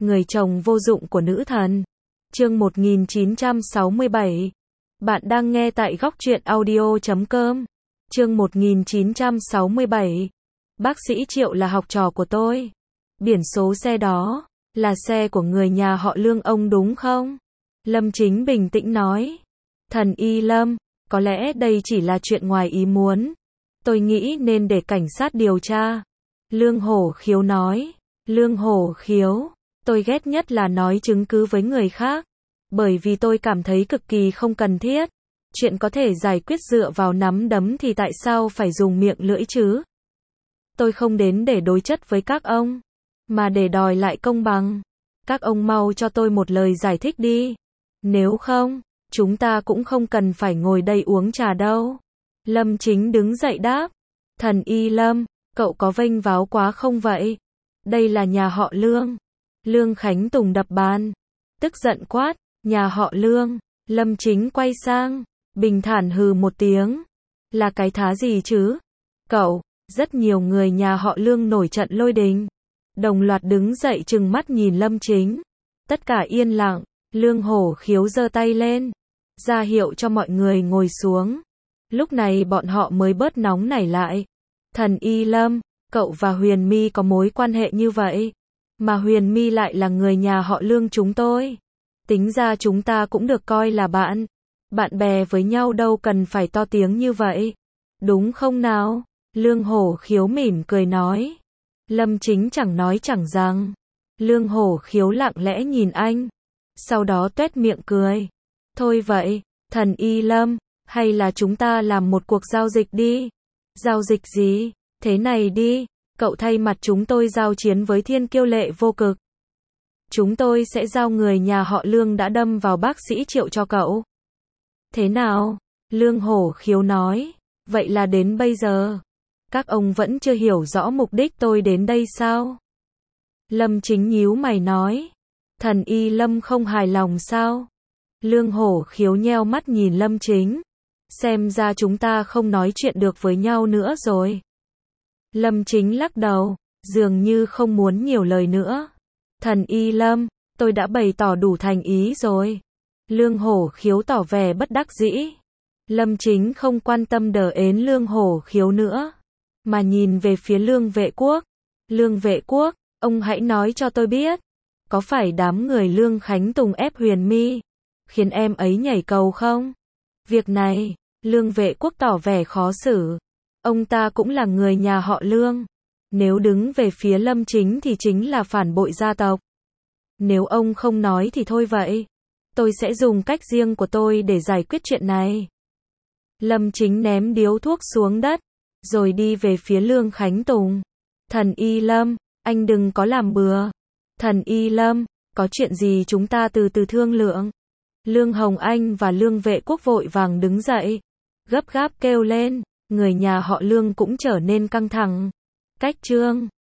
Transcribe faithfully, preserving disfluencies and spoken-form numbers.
Người chồng vô dụng của nữ thần. Chương một nghìn chín trăm sáu mươi bảy. Bạn đang nghe tại góc truyện audio chấm com. Chương một nghìn chín trăm sáu mươi bảy. Bác sĩ Triệu là học trò của tôi. Biển số xe đó là xe của người nhà họ Lương ông đúng không? Lâm Chính bình tĩnh nói. Thần y Lâm, có lẽ đây chỉ là chuyện ngoài ý muốn. Tôi nghĩ nên để cảnh sát điều tra. Lương Hổ Khiếu nói. Lương Hổ Khiếu, tôi ghét nhất là nói chứng cứ với người khác. Bởi vì tôi cảm thấy cực kỳ không cần thiết. Chuyện có thể giải quyết dựa vào nắm đấm thì tại sao phải dùng miệng lưỡi chứ? Tôi không đến để đối chất với các ông, mà để đòi lại công bằng. Các ông mau cho tôi một lời giải thích đi. Nếu không, chúng ta cũng không cần phải ngồi đây uống trà đâu. Lâm Chính đứng dậy đáp. Thần y Lâm, cậu có vênh váo quá không vậy? Đây là nhà họ Lương. Lương Khánh Tùng đập bàn. Tức giận quát, nhà họ Lương. Lâm Chính quay sang, bình thản hừ một tiếng. Là cái thá gì chứ? Cậu, rất nhiều người nhà họ Lương nổi trận lôi đình. Đồng loạt đứng dậy trừng mắt nhìn Lâm Chính. Tất cả yên lặng, Lương Hổ Khiếu giơ tay lên, ra hiệu cho mọi người ngồi xuống. Lúc này bọn họ mới bớt nóng nảy lại. Thần y Lâm, cậu và Huyền My có mối quan hệ như vậy, mà Huyền My lại là người nhà họ Lương chúng tôi. Tính ra chúng ta cũng được coi là bạn. Bạn bè với nhau đâu cần phải to tiếng như vậy. Đúng không nào? Lương Hổ Khiếu mỉm cười nói. Lâm Chính chẳng nói chẳng rằng. Lương Hổ Khiếu lặng lẽ nhìn anh, sau đó tuét miệng cười. Thôi vậy, thần y Lâm, hay là chúng ta làm một cuộc giao dịch đi. Giao dịch gì? Thế này đi, cậu thay mặt chúng tôi giao chiến với Thiên Kiêu Lệ Vô Cực. Chúng tôi sẽ giao người nhà họ Lương đã đâm vào bác sĩ Triệu cho cậu. Thế nào? Lương Hổ Khiếu nói. Vậy là đến bây giờ, các ông vẫn chưa hiểu rõ mục đích tôi đến đây sao? Lâm Chính nhíu mày nói. Thần y Lâm không hài lòng sao? Lương Hổ Khiếu nheo mắt nhìn Lâm Chính. Xem ra chúng ta không nói chuyện được với nhau nữa rồi. Lâm Chính lắc đầu, dường như không muốn nhiều lời nữa. Thần y Lâm, tôi đã bày tỏ đủ thành ý rồi. Lương Hổ Khiếu tỏ vẻ bất đắc dĩ. Lâm Chính không quan tâm đờ ến Lương Hổ Khiếu nữa, mà nhìn về phía Lương Vệ Quốc. Lương Vệ Quốc, ông hãy nói cho tôi biết, có phải đám người Lương Khánh Tùng ép Huyền My, khiến em ấy nhảy cầu không? Việc này, Lương Vệ Quốc tỏ vẻ khó xử. Ông ta cũng là người nhà họ Lương. Nếu đứng về phía Lâm Chính thì chính là phản bội gia tộc. Nếu ông không nói thì thôi vậy. Tôi sẽ dùng cách riêng của tôi để giải quyết chuyện này. Lâm Chính ném điếu thuốc xuống đất, rồi đi về phía Lương Khánh Tùng. Thần y Lâm, anh đừng có làm bừa. Thần y Lâm, có chuyện gì chúng ta từ từ thương lượng. Lương Hồng Anh và Lương Vệ Quốc vội vàng đứng dậy, gấp gáp kêu lên. Người nhà họ Lương cũng trở nên căng thẳng. Cách trương